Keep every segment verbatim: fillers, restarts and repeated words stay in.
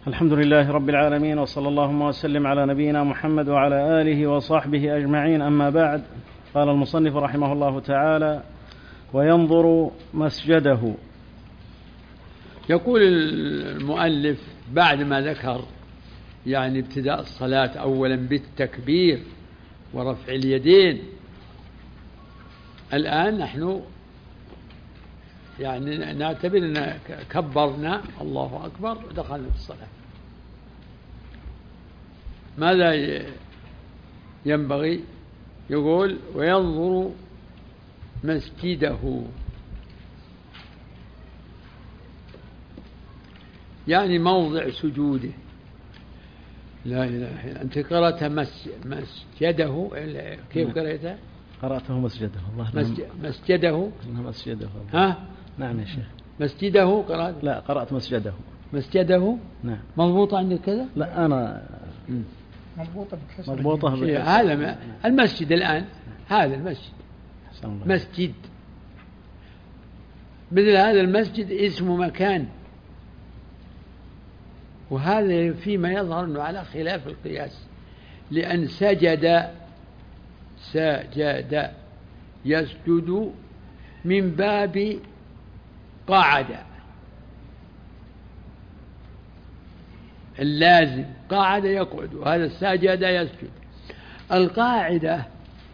الحمد لله رب العالمين، وصلى اللهم وسلم على نبينا محمد وعلى آله وصحبه أجمعين، أما بعد. قال المصنف رحمه الله تعالى: وينظر مسجده. يقول المؤلف بعد ما ذكر يعني ابتداء الصلاة أولا بالتكبير ورفع اليدين، الآن نحن يعني نعتبر أن كبرنا الله أكبر ودخلنا في الصلاة. ماذا ينبغي؟ يقول: وينظر مسجده، يعني موضع سجوده. لا إله إلا أنت قرأت مسجده، كيف قرأتها؟ قرأته مسجده. الله مسجده مسجده مسجده. ها؟ نعم يا شيخ. مسجده قرأت؟ لا، قرأت مسجده. مسجده. نعم. مضبوطة عندك كذا؟ لا، أنا مضبوطة بكسر. مضبوطة بكسر. هذا المسجد الآن، هذا المسجد مسجد. مثل هذا المسجد اسم مكان، وهذا فيما يظهر أنه على خلاف القياس، لأن سجد سجد يسجد من باب قعد، اللازم قعد يقعد، وهذا سجد يسجد. القاعدة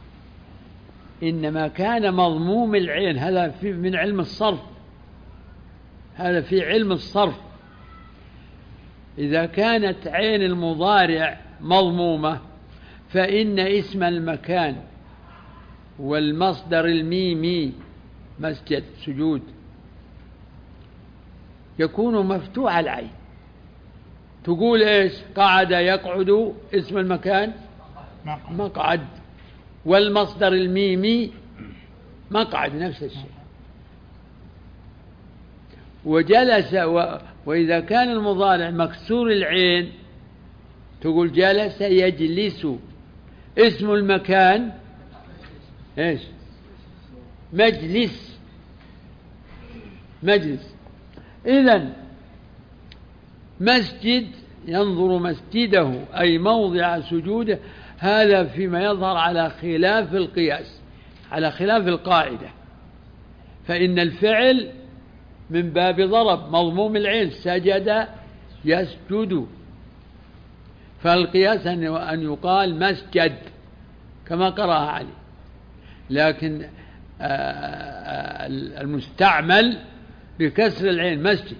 إنما كان مضموم العين، هذا في من علم الصرف، هذا في علم الصرف. إذا كانت عين المضارع مضمومة فإن اسم المكان والمصدر الميمي مسجد سجود يكون مفتوح العين. تقول إيش؟ قعد يقعد، اسم المكان مقعد، والمصدر الميمي مقعد، نفس الشيء. وجلس و... وإذا كان المضارع مكسور العين تقول جلس يجلس، اسم المكان إيش؟ مجلس مجلس. إذن مسجد، ينظر مسجده أي موضع سجوده، هذا فيما يظهر على خلاف القياس، على خلاف القاعدة. فإن الفعل من باب ضرب مضموم العين، سجد يسجد، فالقياس أن يقال مسجد كما قرأها علي. لكن المستعمل بكسر العين مسجد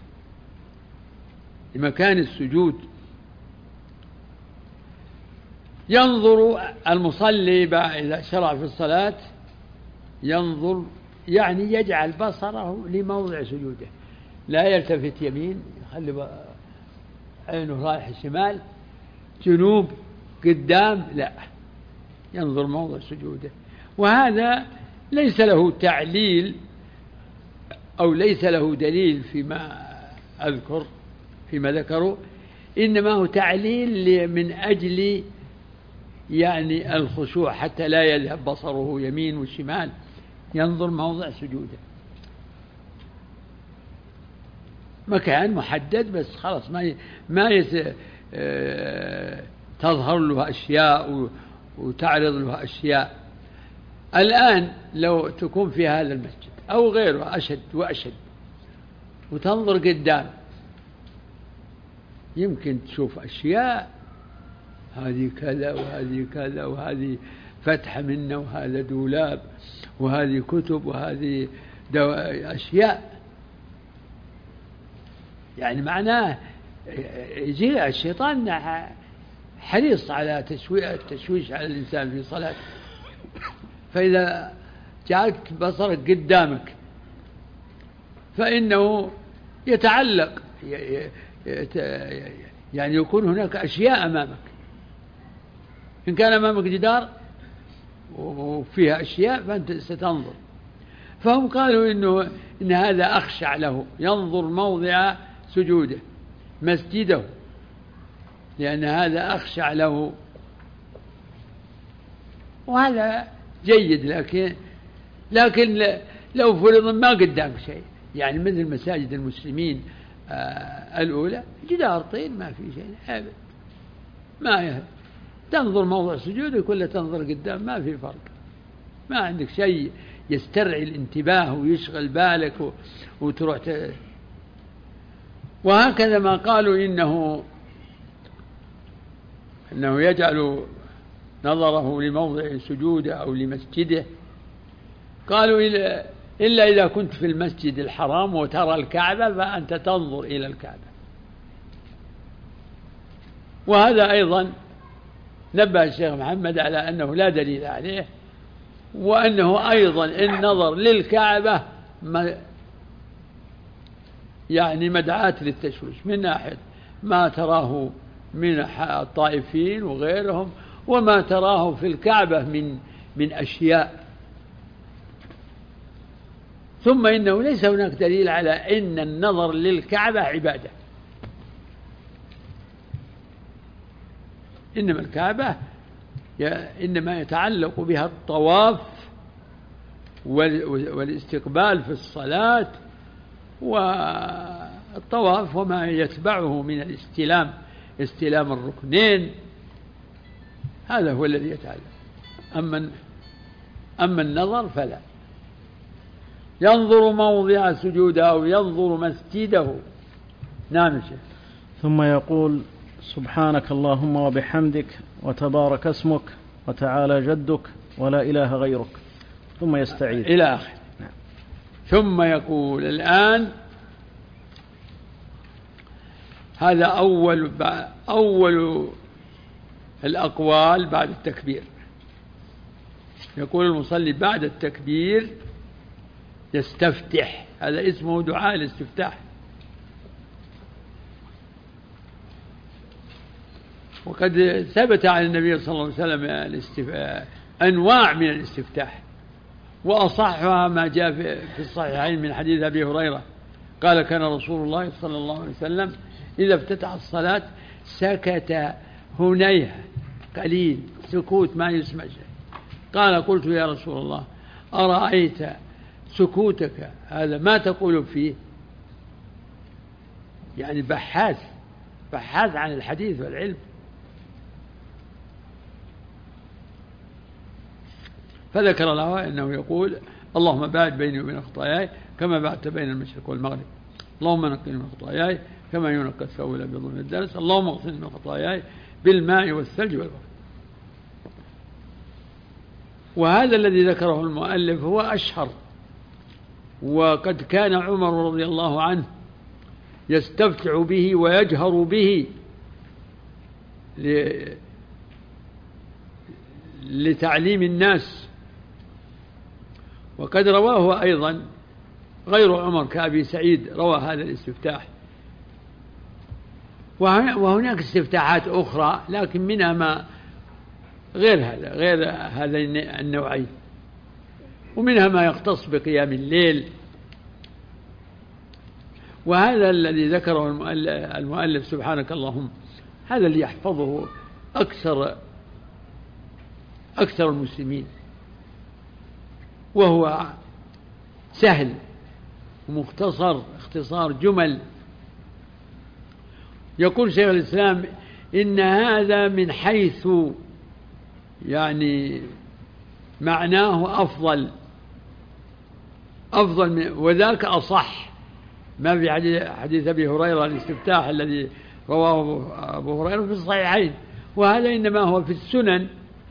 لمكان السجود. ينظر المصلي إذا شرع في الصلاة، ينظر يعني يجعل بصره لموضع سجوده، لا يلتفت يمين، يخلي عينه رايح الشمال، جنوب، قدام، لا، ينظر موضع سجوده. وهذا ليس له تعليل أو ليس له دليل فيما أذكر فيما ذكروا، إنما هو تعليل من أجل يعني الخشوع، حتى لا يذهب بصره يمين وشمال، ينظر موضع سجوده، مكان محدد بس، خلاص ما ما يس... تظهر له أشياء وتعرض له أشياء. الآن لو تكون في هذا المسجد أو غيره أشد وأشد وتنظر قدام، يمكن تشوف أشياء، هذه كذا وهذه كذا، وهذه فتحة منه، وهذا دولاب، وهذه كتب، وهذه أشياء. يعني معناه يجي الشيطان حريص على التشويش على الإنسان في صلاته. فإذا جعلت بصرك قدامك فإنه يتعلق، يعني يكون هناك أشياء أمامك. إن كان أمامك جدار وفيها أشياء فأنت ستنظر. فهم قالوا إنه إن هذا أخشع له، ينظر موضع سجوده مسجده، لأن هذا أخشع له، وهذا جيد. لكن لكن لو فرض ما قدامك شيء، يعني مثل مساجد المسلمين آه الأولى جدار طين ما في شيء أبد، ما يهد. تنظر موضع سجودك ولا تنظر قدام ما في فرق، ما عندك شيء يسترعي الانتباه ويشغل بالك وتروح ت... وهكذا ما قالوا إنه أنه يجعل نظره لموضع سجوده أو لمسجده، قالوا إلا إذا كنت في المسجد الحرام وترى الكعبة فأنت تنظر إلى الكعبة. وهذا أيضا نبه الشيخ محمد على أنه لا دليل عليه، وأنه أيضا النظر للكعبة يعني مدعاة للتشويش من ناحية ما تراه من الطائفين وغيرهم وما تراه في الكعبة من من أشياء. ثم إنه ليس هناك دليل على أن النظر للكعبة عبادة، إنما الكعبة إنما يتعلق بها الطواف والاستقبال في الصلاة والطواف وما يتبعه من الاستلام، استلام الركنين، هذا هو الذي يتعلق. أما أما النظر فلا. ينظر موضع سجوده أو ينظر مسجده. نعم شيخ. ثم يقول سبحانك اللهم وبحمدك وتبارك اسمك وتعالى جدك ولا إله غيرك، ثم يستعيذ إلى آخر. نعم. ثم يقول الآن هذا أول أول الأقوال بعد التكبير. يقول المصلي بعد التكبير يستفتح، هذا اسمه دعاء الاستفتاح. وقد ثبت عن النبي صلى الله عليه وسلم الاستف... أنواع من الاستفتاح، وأصحها ما جاء في الصحيحين من حديث أبي هريرة قال كان رسول الله صلى الله عليه وسلم إذا افتتح الصلاة سكت هنيها قليل، سكوت ما يسمع شيء. قال قلت يا رسول الله أرأيت سكوتك هذا ما تقول فيه؟ يعني بحاث بحاث عن الحديث والعلم. فذكر له أنه يقول اللهم باعد بيني وبين خطاياي كما بعدت بين المشرق والمغرب، اللهم نقني من خطاياي كما ينقى الثوب الأبيض من الدنس، اللهم اغسلني من خطاياي بالماء والثلج والبرد. وهذا الذي ذكره المؤلف هو أشهر، وقد كان عمر رضي الله عنه يستفتع به ويجهر به لتعليم الناس. وقد رواه أيضا غير عمر كأبي سعيد روى هذا الاستفتاح. وهناك استفتاحات أخرى لكن منها ما غير هذا غير هذين النوعين، ومنها ما يختص بقيام الليل. وهذا الذي ذكره المؤلف سبحانك اللهم هذا اللي يحفظه أكثر أكثر المسلمين، وهو سهل ومختصر اختصار جمل. يقول شيخ الإسلام إن هذا من حيث يعني معناه أفضل أفضل من وذاك أصح ما في حديث أبي هريرة الاستفتاح الذي رواه أبو هريرة في الصحيحين، وهذا إنما هو في السنن،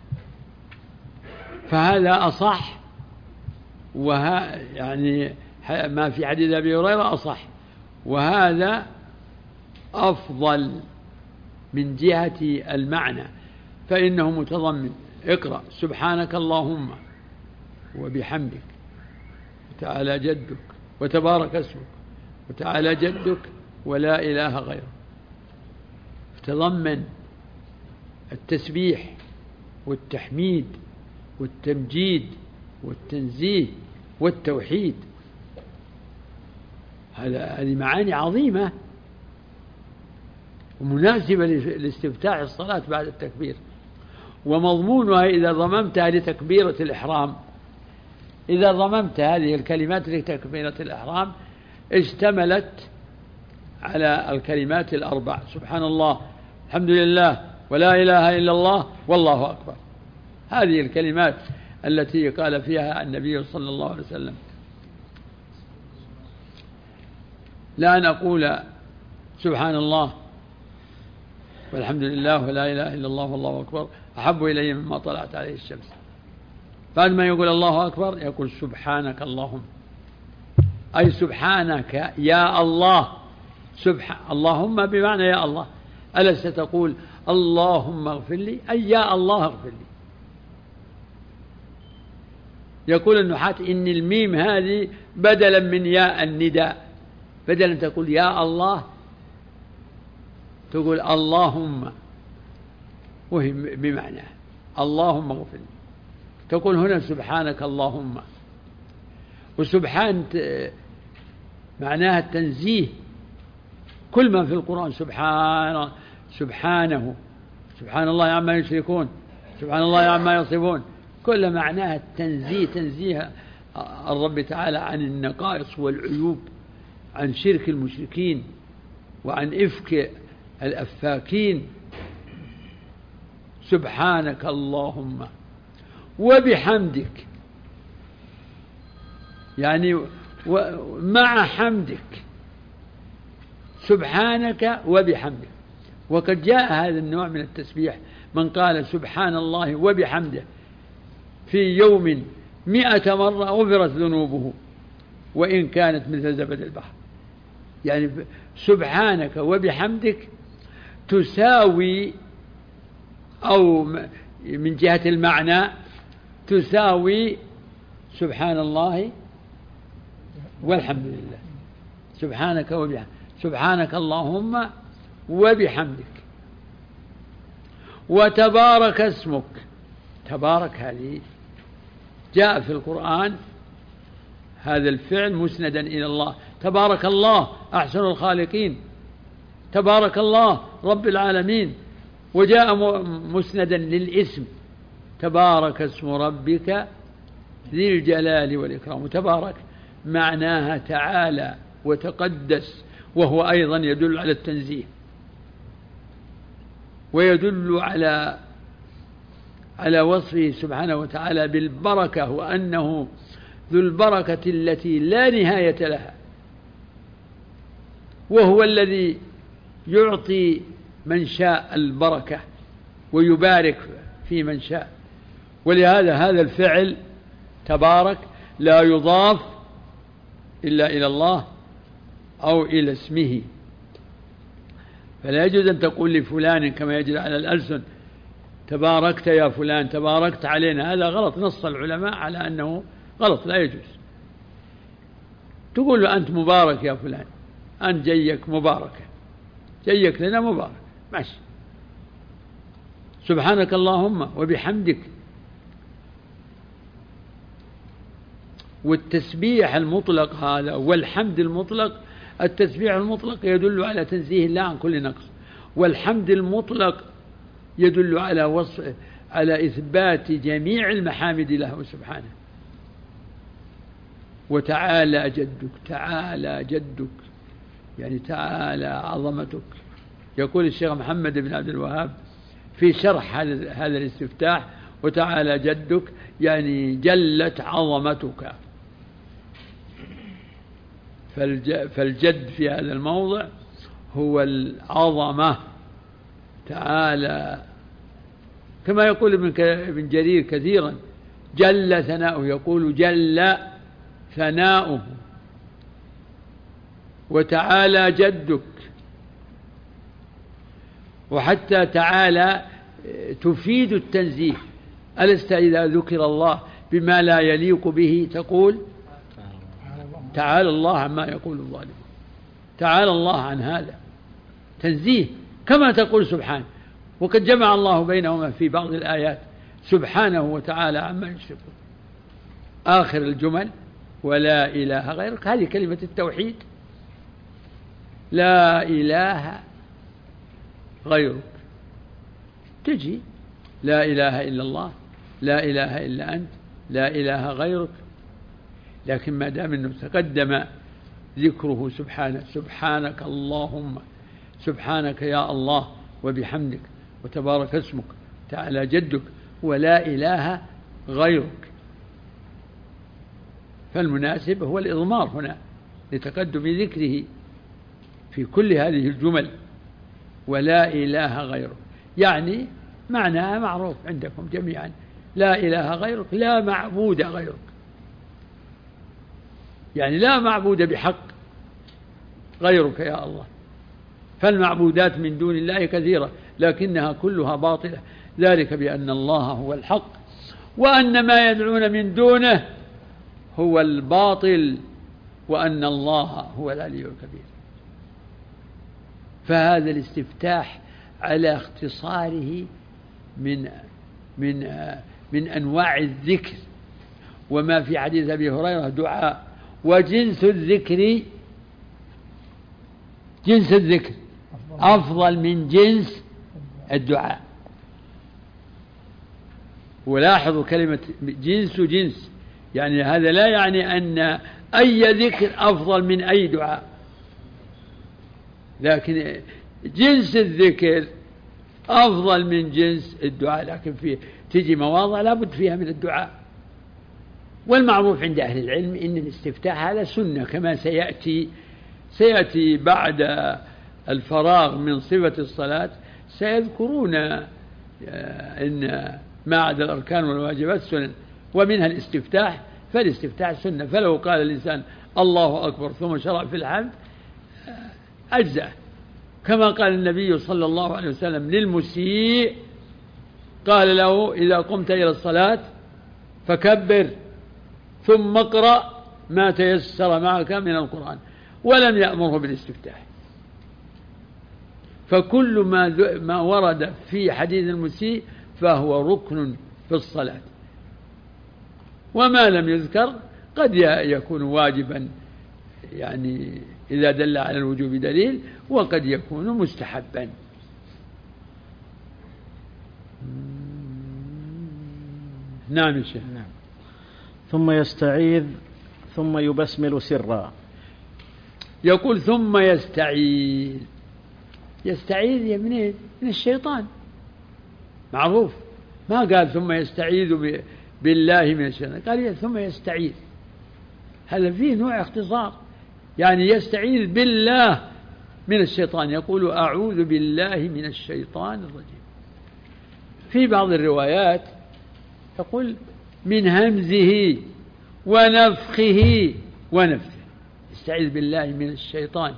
فهذا أصح. وها يعني ما في حديث أبي هريرة أصح، وهذا أفضل من جهة المعنى، فإنه متضمن اقرأ سبحانك اللهم وبحمدك وتعالى جدك وتبارك اسمك وتعالى جدك ولا إله غيره، تضمن التسبيح والتحميد والتمجيد والتنزيه والتوحيد. هذه معاني عظيمة ومناسبة لاستفتاح الصلاة بعد التكبير. ومضمونها إذا ضممتها لتكبيرة الإحرام، إذا ضممت هذه الكلمات لتكبيرة الإحرام اشتملت على الكلمات الأربع: سبحان الله، الحمد لله، ولا إله إلا الله، والله أكبر. هذه الكلمات التي قال فيها النبي صلى الله عليه وسلم: لا أن أقول سبحان الله والحمد لله ولا إله إلا الله والله أكبر أحب إلي مما طلعت عليه الشمس. بعد ما يقول الله أكبر يقول: سبحانك اللهم، أي سبحانك يا الله. سبحان اللهم بمعنى يا الله. ألست تقول اللهم اغفر لي، أي يا الله اغفر لي. يقول النحاة إن الميم هذه بدلا من ياء النداء، بدلا تقول يا الله تقول اللهم، وهي بمعنى اللهم اغفر لي. تقول هنا سبحانك اللهم، وسبحان معناها التنزيه. كل ما في القرآن سبحان سبحانه، سبحان الله عما يشركون، سبحان الله عما يصفون، كل معناها التنزيه، تنزيه الرب تعالى عن النقائص والعيوب، عن شرك المشركين وعن إفك الأفاكين. سبحانك اللهم وبحمدك، يعني مع حمدك، سبحانك وبحمدك. وقد جاء هذا النوع من التسبيح: من قال سبحان الله وبحمده في يوم مئة مرة غفرت ذنوبه وإن كانت مثل زبد البحر. يعني سبحانك وبحمدك تساوي، أو من جهة المعنى تساوي سبحان الله والحمد لله. سبحانك وبحمدك، سبحانك اللهم وبحمدك. وتبارك اسمك، تبارك هذه جاء في القرآن هذا الفعل مسندا إلى الله: تبارك الله أحسن الخالقين، تبارك الله رب العالمين. وجاء مسندا للاسم: تبارك اسم ربك ذي الجلال والإكرام. وتبارك معناها تعالى وتقدس، وهو أيضا يدل على التنزيه، ويدل على على وصفه سبحانه وتعالى بالبركة، وأنه ذو البركة التي لا نهاية لها، وهو الذي يعطي من شاء البركة ويبارك في من شاء. ولهذا هذا الفعل تبارك لا يضاف إلا إلى الله أو إلى اسمه. فلا يجوز أن تقول لفلان كما يجري على الألسن: تباركت يا فلان، تباركت علينا. هذا غلط، نص العلماء على أنه غلط، لا يجوز. تقول له أنت مبارك يا فلان، أنت جيك مباركة، جيك لنا مبارك، ماشي. سبحانك اللهم وبحمدك. والتسبيح المطلق هذا والحمد المطلق، التسبيح المطلق يدل على تنزيه الله عن كل نقص، والحمد المطلق يدل على وصف على إثبات جميع المحامد له سبحانه. وتعالى جدك، تعالى جدك يعني تعالى عظمتك. يقول الشيخ محمد بن عبد الوهاب في شرح هذا الاستفتاح: وتعالى جدك يعني جلت عظمتك. فالجد في هذا الموضع هو العظمة تعالى، كما يقول ابن جرير كثيرا: جل ثناؤه، يقول جل ثناؤه. وتعالى جدك. وحتى تعالى تفيد التنزيه. ألست إذا ذكر الله بما لا يليق به تقول تعالى الله عما يقول الظالمون، تعالى الله عن هذا، تنزيه. كما تقول سبحانه، وقد جمع الله بينهما في بعض الآيات: سبحانه وتعالى عما يشركون. آخر الجمل: ولا إله غيرك، هذه كلمة التوحيد، لا إله غيرك. تجي لا إله إلا الله، لا إله إلا أنت، لا إله غيرك. لكن ما دام أنه تقدم ذكره سبحانه، سبحانك اللهم، سبحانك يا الله وبحمدك وتبارك اسمك تعالى جدك ولا إله غيرك. فالمناسب هو الإضمار هنا لتقدم ذكره في كل هذه الجمل، ولا إله غيرك، يعني معناها معروف عندكم جميعا، لا إله غيرك، لا معبود غيرك، يعني لا معبود بحق غيرك يا الله. فالمعبودات من دون الله كثيرة لكنها كلها باطلة، ذلك بأن الله هو الحق وأن ما يدعون من دونه هو الباطل وأن الله هو العلي الكبير. فهذا الاستفتاح على اختصاره من من من أنواع الذكر. وما في حديث أبي هريرة دعاء، وجنس الذكر جنس الذكر أفضل من جنس الدعاء. ولاحظوا كلمة جنس جنس، يعني هذا لا يعني أن أي ذكر أفضل من أي دعاء، لكن جنس الذكر أفضل من جنس الدعاء، لكن فيه تجي مواضع لا بد فيها من الدعاء. والمعروف عند أهل العلم إن الاستفتاح هذا سنة، كما سيأتي سيأتي بعد الفراغ من صفة الصلاة سيذكرون إن ما عدا الأركان والواجبات سنن، ومنها الاستفتاح. فالاستفتاح سنة، فلو قال الإنسان الله أكبر ثم شرع في الحمد أجزأ، كما قال النبي صلى الله عليه وسلم للمسيء، قال له إذا قمت إلى الصلاة فكبر ثم اقرأ ما تيسر معك من القرآن، ولم يأمره بالاستفتاح. فكل ما ما ورد في حديث المسيء فهو ركن في الصلاة، وما لم يذكر قد يكون واجبا يعني إذا دل على الوجوب دليل، وقد يكون مستحبا. نعم يا شيخ. نعم. ثم يستعيذ ثم يبسمل سرا. يقول ثم يستعيذ. يستعيذ منين؟ من الشيطان، معروف. ما قال ثم يستعيذ بالله من الشيطان، قال ثم يستعيذ. هذا فيه نوع اختصار، يعني يستعيذ بالله من الشيطان، يقول أعوذ بالله من الشيطان الرجيم. في بعض الروايات يقول من همزه ونفخه ونفثه. استعيذ بالله من الشيطان،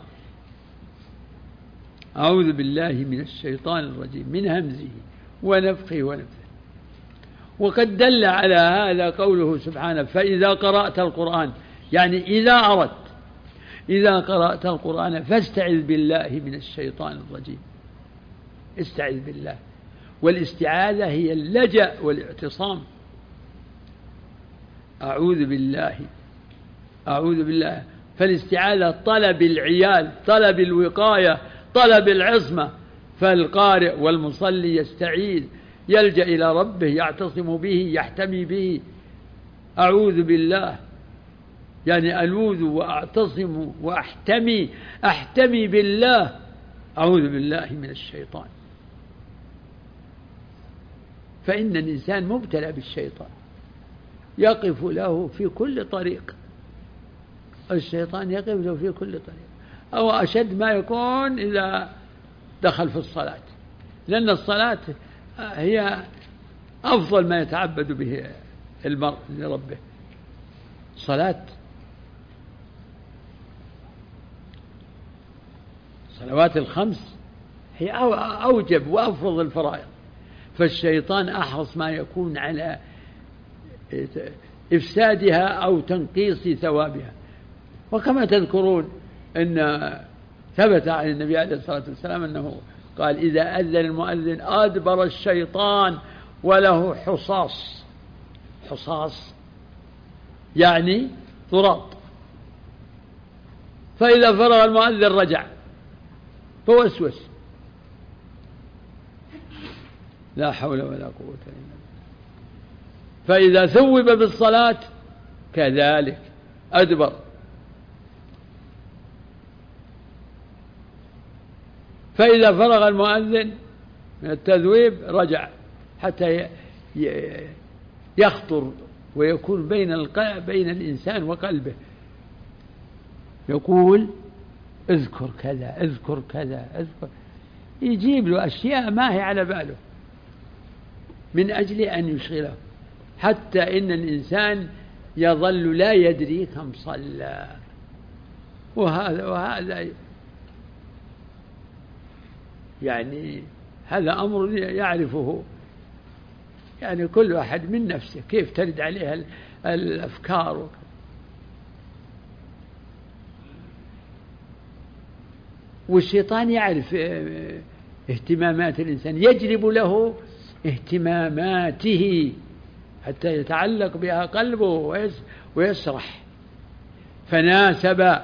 أعوذ بالله من الشيطان الرجيم، من همزه ونفخه ونفثه. وقد دل على هذا قوله سبحانه فإذا قرأت القرآن، يعني إذا أردت إذا قرأت القرآن فاستعذ بالله من الشيطان الرجيم. استعذ بالله، والاستعاذة هي اللجأ والاعتصام. أعوذ بالله أعوذ بالله فالاستعاذة طلب العيال، طلب الوقاية، طلب العصمة. فالقارئ والمصلي يستعيذ، يلجأ إلى ربه، يعتصم به، يحتمي به. أعوذ بالله يعني ألوذ وأعتصم وأحتمي، أحتمي بالله، أعوذ بالله من الشيطان. فإن الإنسان مبتلى بالشيطان، يقف له في كل طريق، الشيطان يقف له في كل طريق، أو أشد ما يكون إذا دخل في الصلاة، لأن الصلاة هي أفضل ما يتعبد به المرء لربه. صلاة الصلوات الخمس هي أوجب وأفضل الفرائض، فالشيطان أحرص ما يكون على إفسادها أو تنقيص ثوابها. وكما تذكرون أن ثبت عن النبي عليه الصلاة والسلام أنه قال إذا أذن المؤذن أدبر الشيطان وله حصاص. حصاص يعني ضراط، فإذا فرغ المؤذن رجع فوسوس. لا حول ولا قوة إلا بالله. فإذا ثوب بالصلاة كذلك أدبر. فإذا فرغ المؤذن من التذويب رجع حتى يخطر ويكون بين القلب بين الإنسان وقلبه، يقول اذكر كذا اذكر كذا اذكر، يجيب له أشياء ما هي على باله من أجل أن يشغله، حتى إن الإنسان يظل لا يدري كم صلى. وهذا وهذا يعني هذا أمر يعرفه يعني كل واحد من نفسه، كيف ترد عليها الأفكار. والشيطان يعرف اهتمامات الإنسان، يجلب له اهتماماته حتى يتعلق بها قلبه ويسرح. فناسب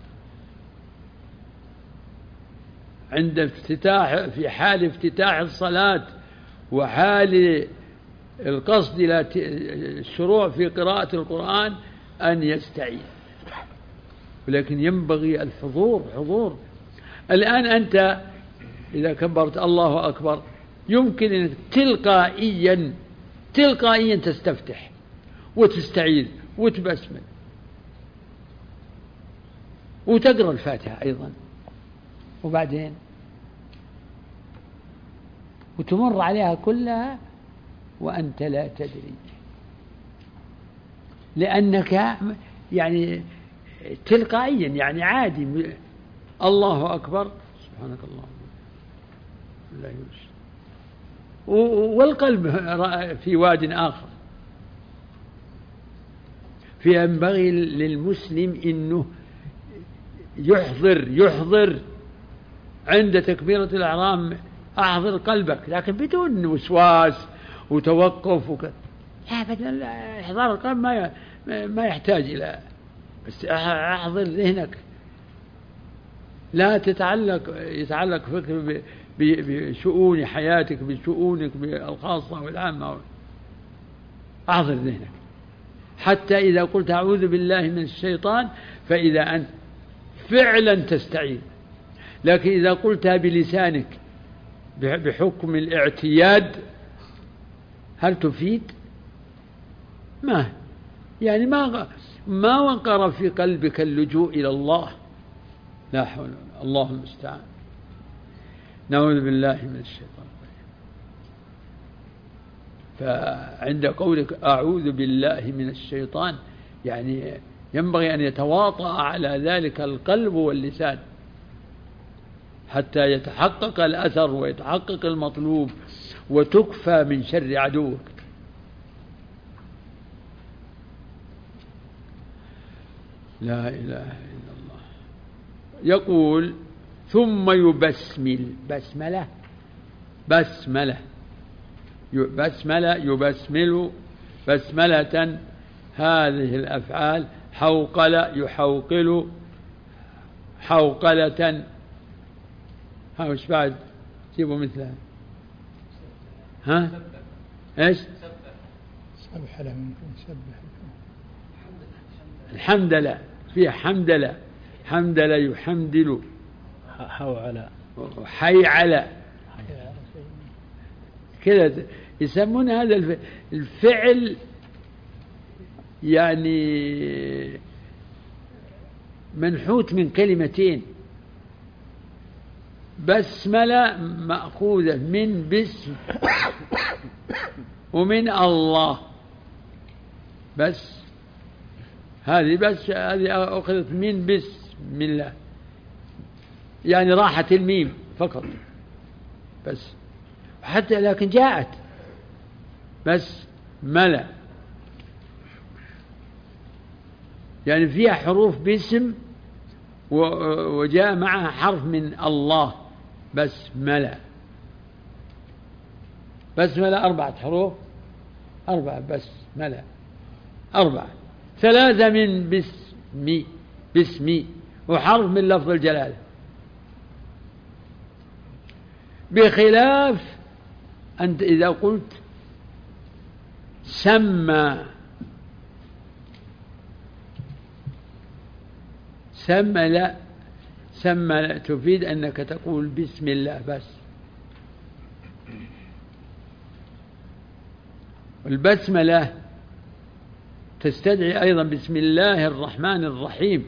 عند افتتاح في حال افتتاح الصلاة وحال القصد إلى الشروع في قراءة القرآن أن يستعين، ولكن ينبغي الحضور حضور. الآن أنت إذا كبرت الله أكبر يمكن أن تلقائيا تلقائيا تستفتح وتستعيذ وتبسمل وتقرأ الفاتحة أيضا، وبعدين وتمر عليها كلها وأنت لا تدري، لأنك يعني تلقائيا يعني عادي الله أكبر سبحانك اللهم لا يوجد، والقلب في واد آخر. فينبغي للمسلم إنه يحضر يحضر عند تكبيرة الإحرام، أحضر قلبك لكن بدون وسواس وتوقف وكذا. أبدا إحضار القلب ما ما يحتاج إلى، بس أحضر ذهنك، لا تتعلق يتعلق فكر بشؤون حياتك بشؤونك الخاصة والعامة. أحضر ذهنك حتى إذا قلت أعوذ بالله من الشيطان فإذا أنت فعلا تستعين، لكن إذا قلتها بلسانك بحكم الاعتياد هل تفيد؟ ما يعني ما ما وقر في قلبك اللجوء إلى الله. لا حول ولا قوة، الله المستعان. نعوذ بالله من الشيطان. فعند قولك أعوذ بالله من الشيطان يعني ينبغي أن يتواطأ على ذلك القلب واللسان حتى يتحقق الأثر ويتحقق المطلوب وتكفى من شر عدوك. لا إله إلا الله. يقول ثم يبسمل، بسملة بسملة بسملة يبسمل بسملة، هذه الأفعال حوقل يحوقل حوقلة. ها وش بعد جيبوا مثلها؟ ها ايش؟ سبح له ممكن سبح الحمد لله، في حمد لله حمد لله يحمدل حوعلى حيعلى كذا يسمون هذا الفعل يعني منحوت من كلمتين، بسملة مأخوذة من بسم ومن الله، بس هذه بس هذه أخذت من بسم الله يعني راحة الميم فقط بس، حتى لكن جاءت بس ملا يعني فيها حروف باسم وجاء معها حرف من الله، بس ملا بس ملا أربعة حروف، أربعة بس ملا أربعة، ثلاثة من باسمي باسمي وحرف من لفظ الجلالة، بخلاف أنت إذا قلت سمى سمى لا سمى تفيد أنك تقول بسم الله بس. والبسملة تستدعي أيضا بسم الله الرحمن الرحيم.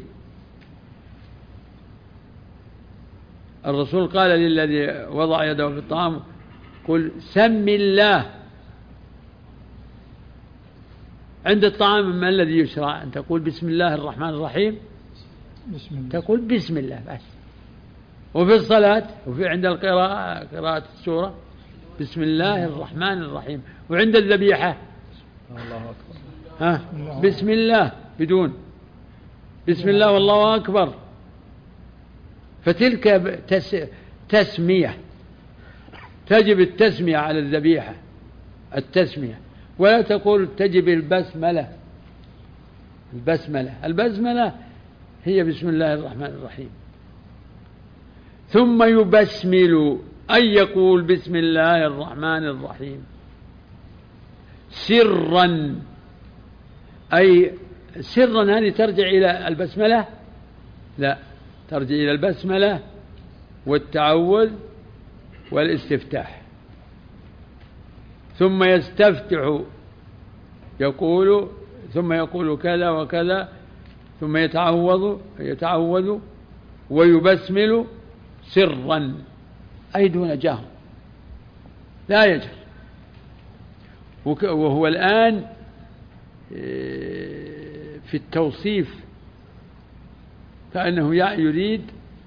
الرسول قال للذي وضع يده في الطعام قل سم الله. عند الطعام ما الذي يشرع؟ أن تقول بسم الله الرحمن الرحيم، بسم الله. تقول بسم الله بس. وفي الصلاة وفي عند القراءة قراءة السورة بسم الله الرحمن الرحيم. وعند الذبيحة الله أكبر ها بسم الله بدون بسم الله والله أكبر. فتلك تس تسمية، تجب التسمية على الذبيحة، التسمية، ولا تقول تجب البسملة. البسملة البسملة هي بسم الله الرحمن الرحيم. ثم يبسمل أي يقول بسم الله الرحمن الرحيم سرا، أي سرا هذه ترجع إلى البسملة؟ لا، ترجع إلى البسملة والتعوذ والاستفتاح. ثم يستفتح يقول ثم يقول كذا وكذا، ثم يتعوذ يتعوذ ويبسمل سرا أي دون جهر، لا يجهر. وهو الآن في التوصيف كأنه يريد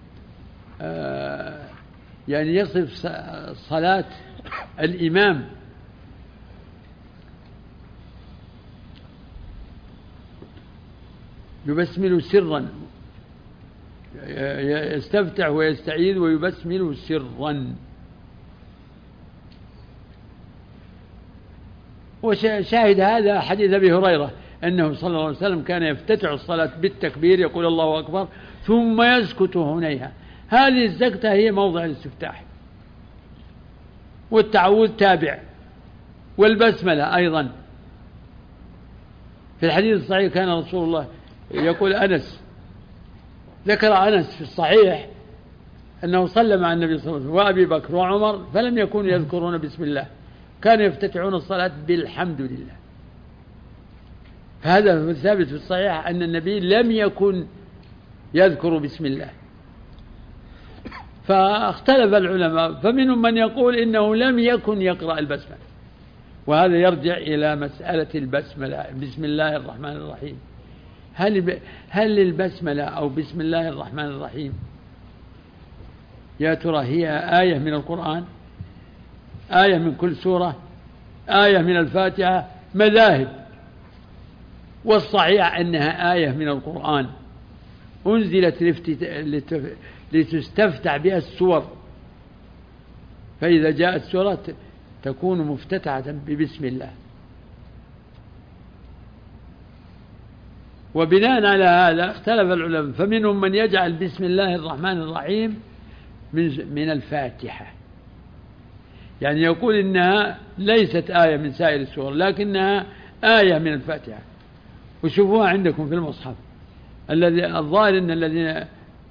يعني يصف صلاة الإمام. يبسمل سرا، يستفتح ويستعيذ ويبسمل سرا. وشاهد هذا حديث أبي هريرة أنه صلى الله عليه وسلم كان يفتتح الصلاة بالتكبير يقول الله أكبر ثم يسكت هنيها. هذه السكتة هي موضع الاستفتاح، والتعوذ تابع، والبسملة أيضا. في الحديث الصحيح كان رسول الله يقول أنس، ذكر أنس في الصحيح أنه صلى مع النبي صلى الله عليه وسلم وأبي بكر وعمر فلم يكونوا يذكرون بسم الله، كانوا يفتتحون الصلاة بالحمد لله. فهذا ثابت في الصحيح أن النبي لم يكن يذكر بسم الله. فاختلف العلماء، فمنهم من يقول إنه لم يكن يقرأ البسملة، وهذا يرجع إلى مسألة البسملة بسم الله الرحمن الرحيم. هل هل البسملة أو بسم الله الرحمن الرحيم يا ترى هي آية من القرآن، آية من كل سورة، آية من الفاتحة؟ مذاهب، والصحيح أنها آية من القرآن أنزلت لتستفتح بها السور، فإذا جاءت سورة تكون مفتتحة ببسم الله. وبناء على هذا اختلف العلماء، فمنهم من يجعل بسم الله الرحمن الرحيم من من الفاتحة، يعني يقول إنها ليست آية من سائر السور لكنها آية من الفاتحة. وشوفوها عندكم في المصحف، الذي الظاهر أن الذين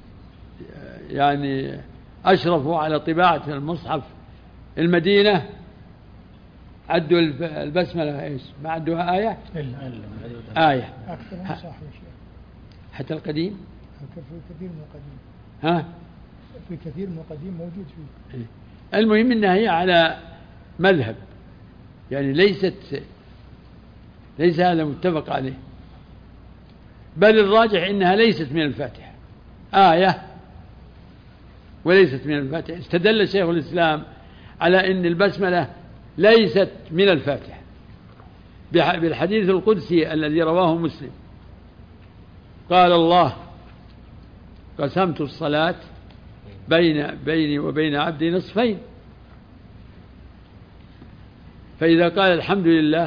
يعني أشرفوا على طباعة المصحف المدينة عدوا البسملة إيش؟ ما عدوها آية؟ آية أكثر من صاحب الشيء حتى القديم، في كثير من القديم، ها في كثير من القديم موجود فيه. المهم أنها هي على مذهب، يعني ليست ليس هذا متفق عليه، بل الراجح إنها ليست من الفاتحة، آية وليست من الفاتحة. استدل شيخ الإسلام على أن البسملة ليست من الفاتحة بالحديث القدسي الذي رواه مسلم، قال الله قسمت الصلاة بين بيني وبين عبدي نصفين، فإذا قال الحمد لله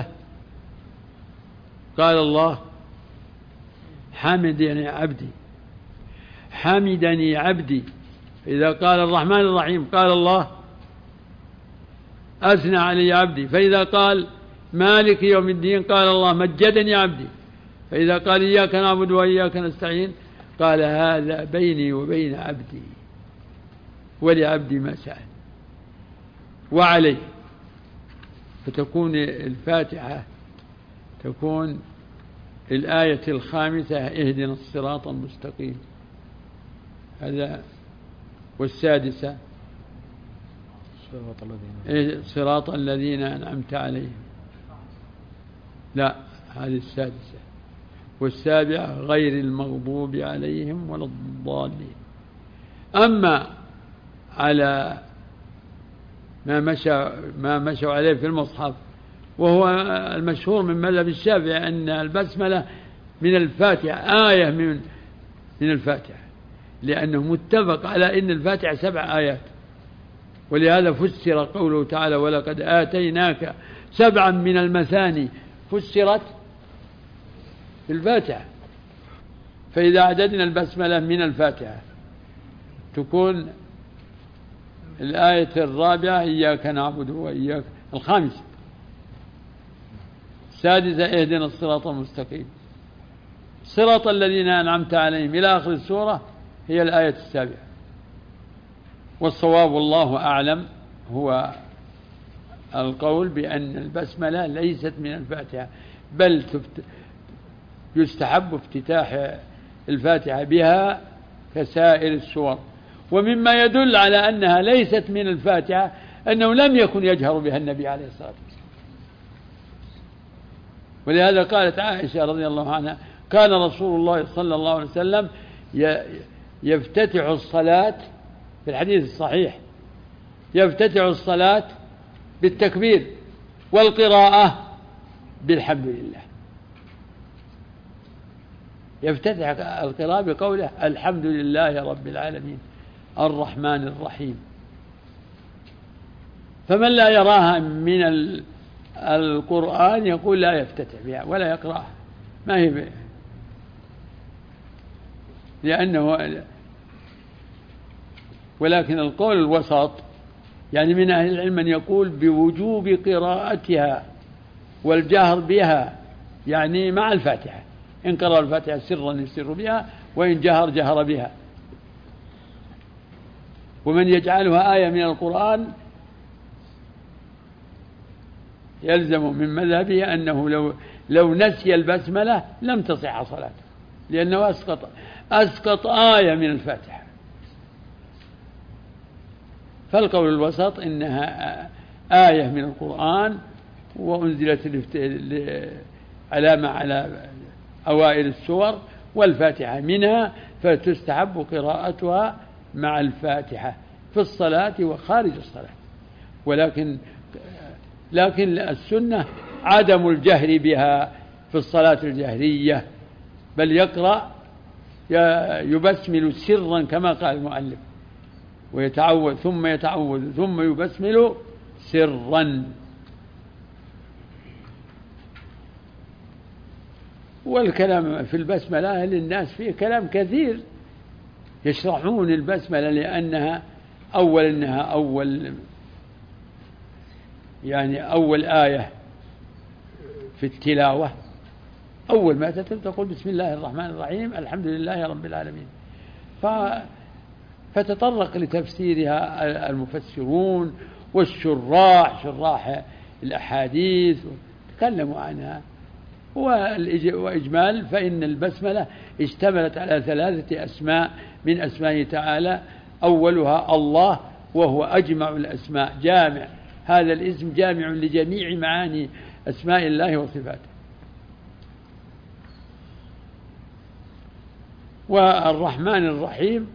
قال الله حمدني عبدي حمدني عبدي، فإذا قال الرحمن الرحيم قال الله أثنى علي عبدي، فإذا قال مالك يوم الدين قال الله مجدني عبدي، فإذا قال إياك نعبد وإياك نستعين قال هذا بيني وبين عبدي ولعبدي ما سأل وعليه. فتكون الفاتحة تكون الآية الخامسة اهدنا الصراط المستقيم، هذا. والسادسة صراط الذين أنعمت عليهم، لا هذه السادسة. والسابعة غير المغضوب عليهم ولا الضالين. أما على ما مشى ما مشوا عليه في المصحف، وهو المشهور من مذهب الشافعي أن البسملة من الفاتحة، آية من من الفاتحة، لأنه متفق على أن الفاتحة سبع آيات، ولهذا فسر قوله تعالى ولقد آتيناك سبعا من المثاني، فسرت بالفاتحة. فإذا عددنا البسملة من الفاتحة تكون الآية الرابعة إياك نعبد وإياك، الخامسة. السادسة اهدنا الصراط المستقيم، صراط الذين أنعمت عليهم إلى آخر السورة، هي الآية السابعة. والصواب والله أعلم هو القول بأن البسملة ليست من الفاتحة، بل يستحب افتتاح الفاتحة بها كسائر السور. ومما يدل على أنها ليست من الفاتحة أنه لم يكن يجهر بها النبي عليه الصلاة والسلام. ولهذا قالت عائشة رضي الله عنها كان رسول الله صلى الله عليه وسلم يفتتح الصلاة، في الحديث الصحيح يفتتح الصلاة بالتكبير والقراءة بالحمد لله. يفتتح القراءة بقوله الحمد لله رب العالمين الرحمن الرحيم. فمن لا يراها من القرآن يقول لا يفتتح بها ولا يقرأها، ما هي بها، لأنه ولكن القول الوسط يعني من أهل العلم من يقول بوجوب قراءتها والجهر بها، يعني مع الفاتحة، إن قرأ الفاتحة سرا يسر بها، وإن جهر جهر بها. ومن يجعلها آية من القرآن يلزم من مذهبه أنه لو لو نسي البسملة لم تصح صلاته، لأنه أسقط أسقط آية من الفاتحة. فالقول الوسط إنها آية من القرآن وأنزلت علامة على أوائل السور، والفاتحة منها، فتستحب قراءتها مع الفاتحة في الصلاة وخارج الصلاة. ولكن لكن السنة عدم الجهر بها في الصلاة الجهرية، بل يقرأ يبسمل سرا كما قال المؤلف، ويتعوذ ثم يتعوذ ثم يبسمل سرا. والكلام في البسملة للناس فيه كلام كثير، يشرحون البسملة لأنها أول إنها أول يعني أول آية في التلاوة، أول ما تقول بسم الله الرحمن الرحيم الحمد لله رب العالمين. ف فتطرق لتفسيرها المفسرون والشراح، شراح الأحاديث، تكلموا عنها. وإجمال فإن البسملة اشتملت على ثلاثة أسماء من أسماء تعالى، أولها الله وهو أجمع الأسماء، جامع، هذا الاسم جامع لجميع معاني أسماء الله وصفاته. والرحمن الرحيم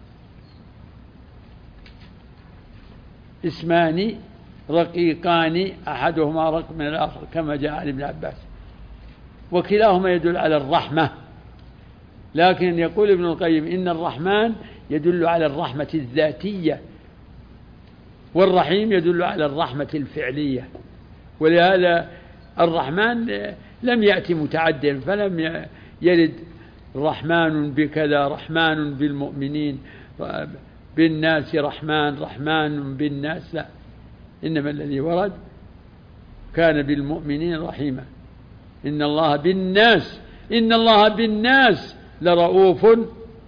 اسمان رقيقان أحدهما رق من الآخر كما جاء عن ابن عباس، وكلاهما يدل على الرحمة. لكن يقول ابن القيم إن الرحمن يدل على الرحمة الذاتية، والرحيم يدل على الرحمة الفعلية. ولهذا الرحمن لم يأتي متعدل، فلم يرد رحمن بكذا، رحمن بالمؤمنين، بالناس رحمن، رحمن بالناس، لا، إنما الذي ورد كان بالمؤمنين رحيما. إن الله بالناس إن الله بالناس لرؤوف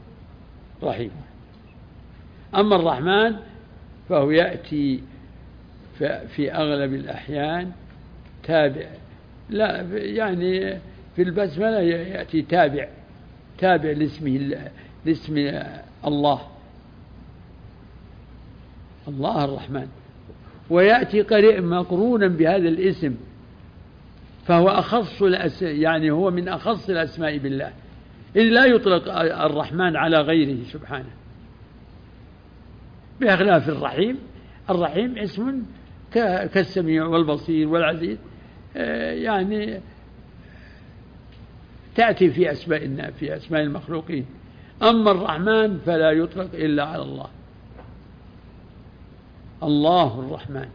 رحيم. أما الرحمن فهو يأتي في أغلب الأحيان تابع، لا يعني في البسملة يأتي تابع تابع لاسمه لاسم الله الله الرحمن، ويأتي قريب مقرونا بهذا الاسم، فهو أخص يعني هو من أخص الأسماء بالله، إذ لا يطلق الرحمن على غيره سبحانه، بخلاف الرحيم. الرحيم اسم كالسميع والبصير والعزيز، يعني تأتي في أسماء في أسماء المخلوقين. أما الرحمن فلا يطلق إلا على الله، الله الرحمن.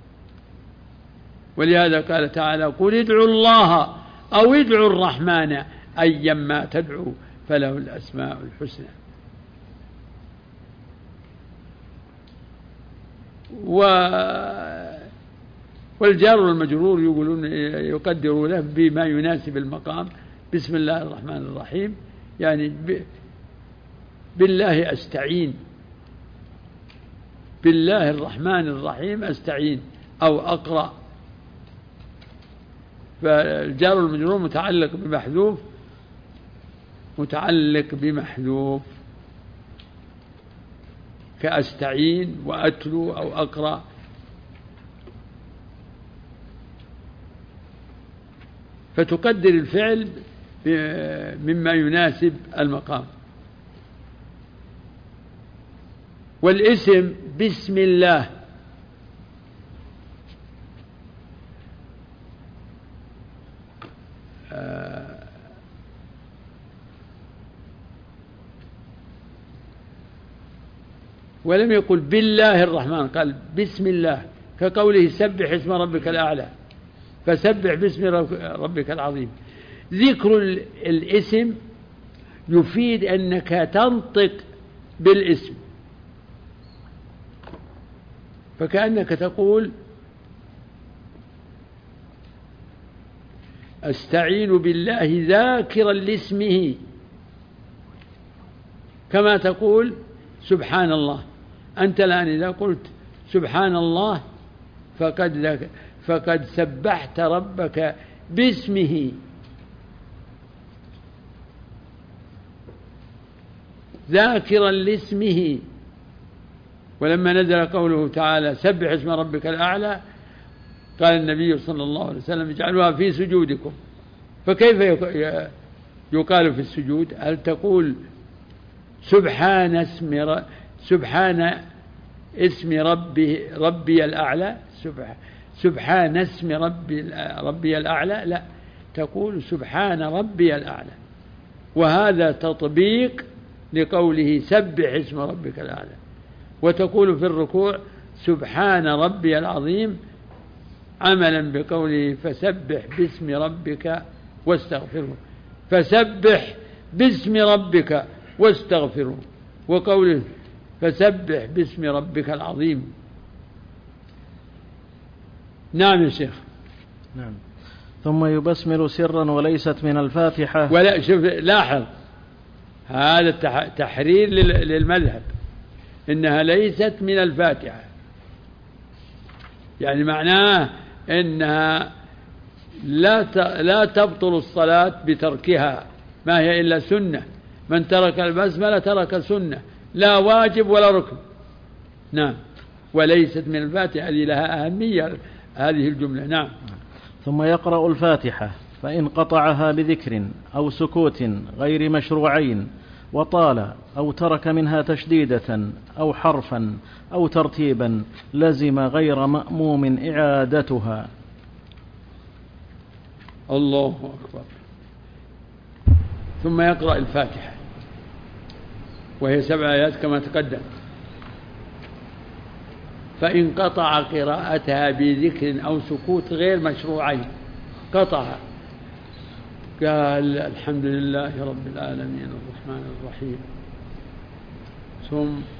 ولهذا قال تعالى: قل ادعوا الله أو ادعوا الرحمن أيما تدعوا فله الأسماء الحسنى. و والجار والمجرور يقولون يقدروا له بما يناسب المقام، بسم الله الرحمن الرحيم، يعني بالله أستعين، بالله الرحمن الرحيم أستعين أو أقرأ. فالجار والمجرور متعلق بمحذوف متعلق بمحذوف كأستعين وأتلو أو أقرأ. فتقدر الفعل مما يناسب المقام. والاسم بسم الله آه ولم يقل بالله الرحمن، قال بسم الله، كقوله سبح اسم ربك الأعلى، فسبح باسم ربك العظيم. ذكر الاسم يفيد أنك تنطق بالاسم، فكأنك تقول أستعين بالله ذاكرا لاسمه، كما تقول سبحان الله. أنت الآن إذا قلت سبحان الله فقد فقد سبحت ربك باسمه، ذاكرا لاسمه. ولما نزل قوله تعالى سبح اسم ربك الأعلى قال النبي صلى الله عليه وسلم اجعلوها في سجودكم. فكيف يقال في السجود؟ هل تقول سبحان اسم سبحان اسم ربي ربي الأعلى، سبحان اسم ربي ربي الأعلى؟ لا، تقول سبحان ربي الأعلى. وهذا تطبيق لقوله سبح اسم ربك الأعلى. وتقول في الركوع سبحان ربي العظيم، عملا بقوله فسبح باسم ربك واستغفره، فسبح باسم ربك واستغفره، وقوله فسبح باسم ربك العظيم. نعم يا شيخ. نعم. ثم يبسمل سرا وليست من الفاتحة. ولا شوف لاحظ هذا تحرير للمذهب إنها ليست من الفاتحة، يعني معناه إنها لا لا تبطل الصلاة بتركها، ما هي إلا سنة، من ترك البسملة ترك سنة، لا واجب ولا ركن. نعم. وليست من الفاتحة، هذه لها أهمية هذه الجملة. نعم. ثم يقرأ الفاتحة، فإن قطعها بذكر أو سكوت غير مشروعين وطال أو ترك منها تشديدة أو حرفا أو ترتيبا لزم غير مأموم إعادتها. الله أكبر. ثم يقرأ الفاتحة وهي سبع آيات كما تقدم، فإن قطع قراءتها بذكر أو سكوت غير مشروعين، قطعها، قال الحمد لله رب العالمين الرحمن الرحيم، ثم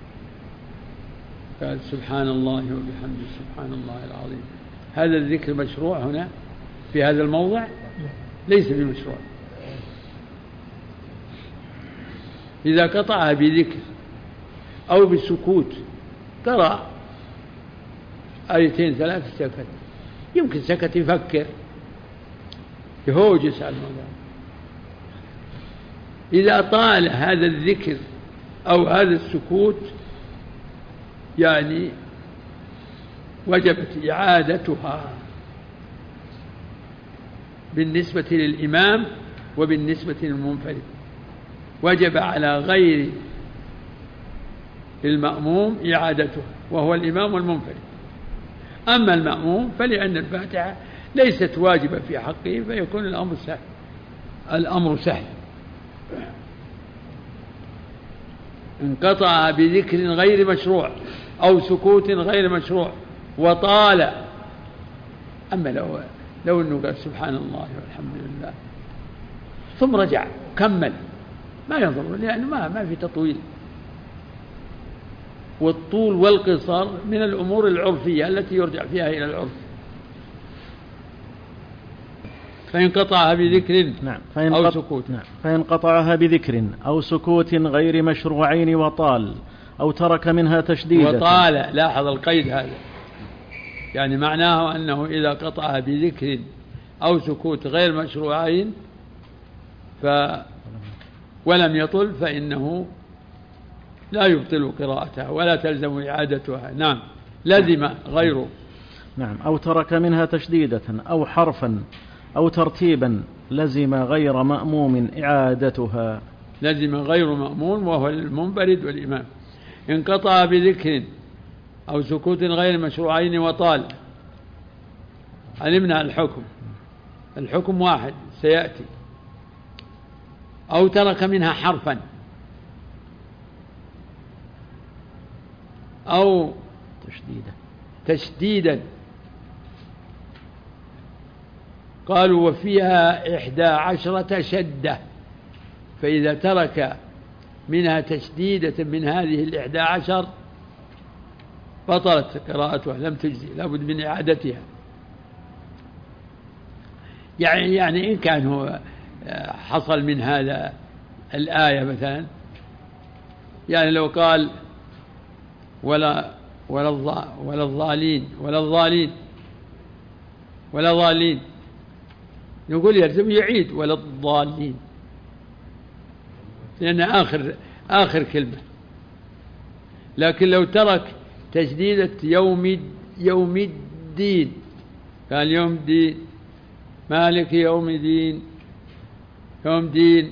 قال سبحان الله وبحمده سبحان الله العظيم. هذا الذكر مشروع هنا في هذا الموضع؟ ليس بمشروع. إذا قطعها بذكر أو بالسكوت، قرأ آيتين ثلاث سكت، يمكن سكت يفكر يهوجس على الموضوع. إذا طال هذا الذكر أو هذا السكوت يعني وجبت إعادتها بالنسبة للإمام وبالنسبة للمنفرد، وجب على غير المأموم إعادتها وهو الإمام والمنفرد. أما المأموم فلأن الفاتحة ليست واجبة في حقه فيكون الأمر سهل الأمر سهل. انقطع بذكر غير مشروع أو سكوت غير مشروع وطال. أما لو لو أنه قال سبحان الله والحمد لله ثم رجع كمل ما يضر، لأنه ما ما في تطويل. والطول والقصر من الأمور العرفية التي يرجع فيها إلى العرف. فإن قطعها بذكر نعم. فإن أو قط... سكوت نعم. فإن قطعها بذكر أو سكوت غير مشروعين وطال أو ترك منها تشديدا. وطال، لاحظ القيد هذا، يعني معناه أنه إذا قطعها بذكر أو سكوت غير مشروعين ف ولم يطل فإنه لا يبطل قراءتها ولا تلزم إعادتها. نعم. لزم غيره. نعم. أو ترك منها تشديدة أو حرفا أو ترتيبا لزم غير مأموم إعادتها. لزم غير مأموم وهو المنفرد والإمام. انقطع بذكر أو سكوت غير مشروعين وطال. علمنا الحكم، الحكم واحد سيأتي. أو ترك منها حرفا أو تشديدا تشديدا. قالوا وفيها إحدى عشرة شدة، فإذا ترك منها تشديدة من هذه الإحدى عشر بطلت قراءتها لم تجزي، لابد من إعادتها. يعني يعني إن كان هو حصل من هذا الآية مثلا، يعني لو قال ولا ولا ولا الضالين ولا الضالين ولا ضالين، نقول يلزم يعيد ولا الضالين لأن آخر آخر كلمة. لكن لو ترك تجديدة يوم يوم الدين، قال يوم الدين مالك يوم الدين يوم دين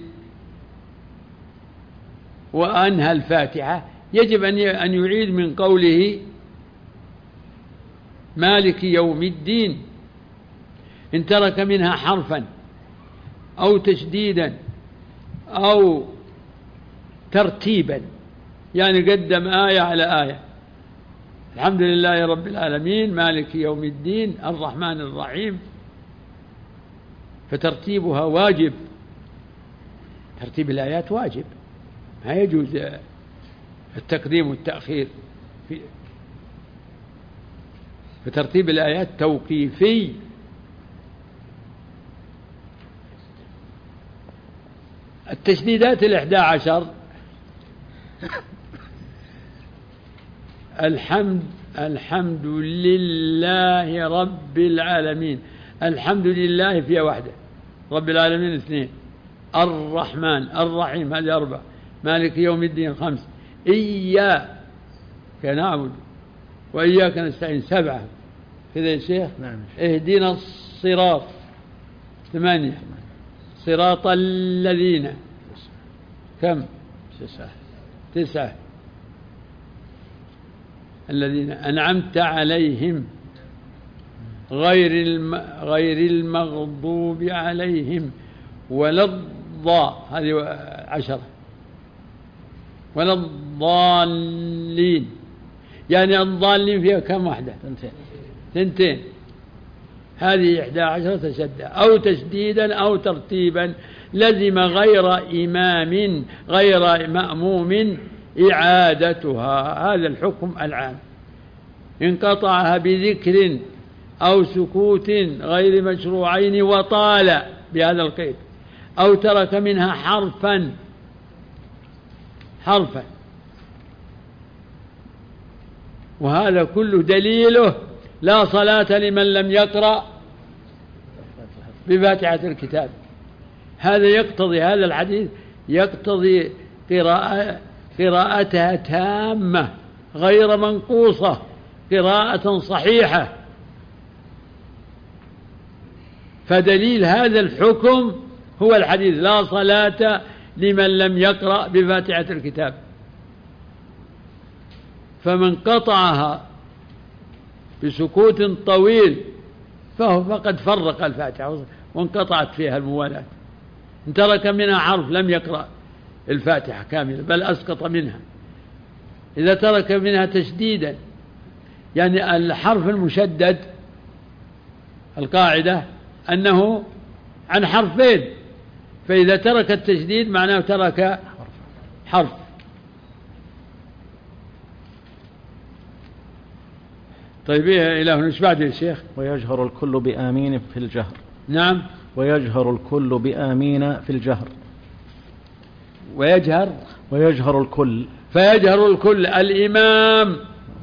وأنهى الفاتحة، يجب أن يعيد من قوله مالك يوم الدين. إن ترك منها حرفا أو تشديدا أو ترتيبا، يعني قدم آية على آية، الحمد لله رب العالمين مالك يوم الدين الرحمن الرحيم، فترتيبها واجب، ترتيب الآيات واجب، ما يجوز التقديم والتأخير في فترتيب الآيات توقيفي. التشديدات الإحدى عشر الحمد الحمد لله رب العالمين، الحمد لله فيها واحدة، رب العالمين اثنين، الرحمن الرحيم هذه أربعة، مالك يوم الدين خمس، إياك نعبد وإياك نستعين سبعة، كذا يا شيخ. نعم. اهدنا الصراط ثمانية، صراط الذين كم تسعة تسعة الذين أنعمت عليهم غير الم... غير المغضوب عليهم ولا الضاء هذه عشرة ولا الضالين، يعني الضالين فيها كم واحدة؟ تنتين تنتين، هذه إحدى عشرة شدة أو تشديدا أو ترتيبا لزم غير إمام غير مأموم إعادتها. هذا الحكم العام. انقطعها بذكر أو سكوت غير مشروعين وطال بهذا القيد، أو ترك منها حرفا حرفا. وهذا كله دليله لا صلاة لمن لم يقرأ بفاتحة الكتاب. هذا يقتضي، هذا الحديث يقتضي قراءة قراءتها تامة غير منقوصة، قراءة صحيحة. فدليل هذا الحكم هو الحديث لا صلاة لمن لم يقرأ بفاتحة الكتاب. فمن قطعها بسكوت طويل فهو فقد فرق الفاتحة وانقطعت فيها الموالاة. إن ترك منها حرف لم يقرأ الفاتحة كاملة بل أسقط منها. إذا ترك منها تشديدا، يعني الحرف المشدد القاعدة أنه عن حرفين، فإذا ترك التشديد معناه ترك حرف. طيب إيه إلهنا إيش بعد يا شيخ؟ ويجهر الكل بآمين في الجهر. نعم. ويجهر الكل بآمين في الجهر. ويجهر ويجهر الكل فيجهر الكل الإمام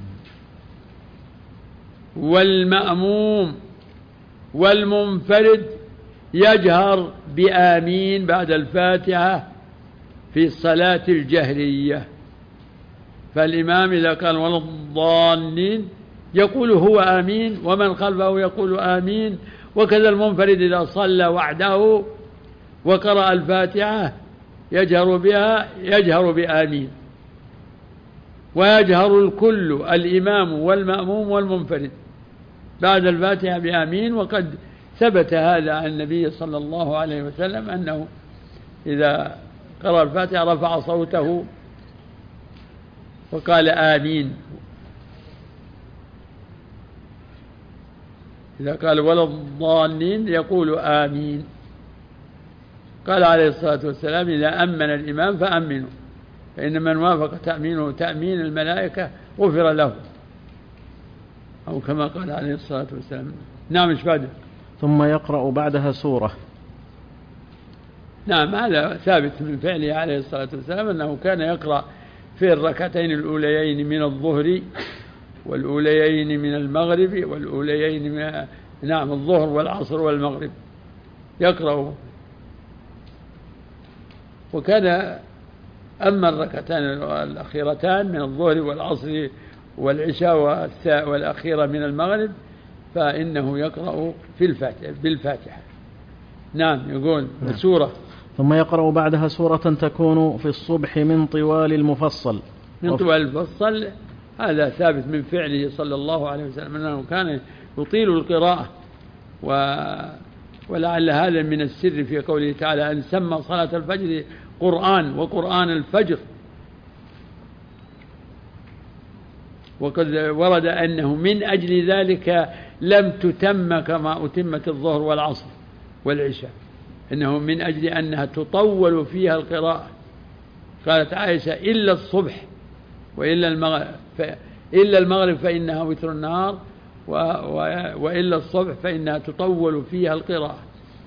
والمأموم والمنفرد يجهر بآمين بعد الفاتحة في الصلاة الجهرية. فالإمام إذا قال ولا الضالين يقول هو آمين، ومن خلفه يقول آمين، وكذا المنفرد إذا صلى وحده وقرأ الفاتحة يجهر بها يجهر بآمين. ويجهر الكل الإمام والمأموم والمنفرد بعد الفاتحة بآمين. وقد ثبت هذا عن النبي صلى الله عليه وسلم أنه إذا قرأ الفاتحة رفع صوته وقال آمين. إذا قال ولا الضالين يقول آمين. قال عليه الصلاة والسلام إذا أمن الإمام فأمنوا، فإن من وافق تأمينه تأمين الملائكة غفر له، أو كما قال عليه الصلاة والسلام. نعم إيش بعده؟ ثم يقرأ بعدها سورة. نعم هذا ثابت من فعله عليه الصلاة والسلام أنه كان يقرأ في الركعتين الأوليين من الظهر والأوليين من المغرب والأوليين من نعم الظهر والعصر والمغرب يقرأ. وكان أما الركعتان الأخيرتان من الظهر والعصر والعشاء والأخيرة من المغرب فإنه يقرأ في الفاتحة بالفاتحة. نعم يقول نعم. سورة. ثم يقرأ بعدها سورة تكون في الصبح من طوال المفصل. من طوال المفصل هذا ثابت من فعله صلى الله عليه وسلم أنه كان يطيل القراءة، و... ولعل هذا من السر في قوله تعالى أن سمى صلاة الفجر قرآن وقرآن الفجر. وقد ورد أنه من أجل ذلك لم تتم كما أتمت الظهر والعصر والعشاء، إنه من أجل أنها تطول فيها القراءة. قالت عائشة إلا الصبح وإلا المغرب إلا المغرب فإنها وتر النهار، و... و... وإلا الصبح فإنها تطول فيها القراءة.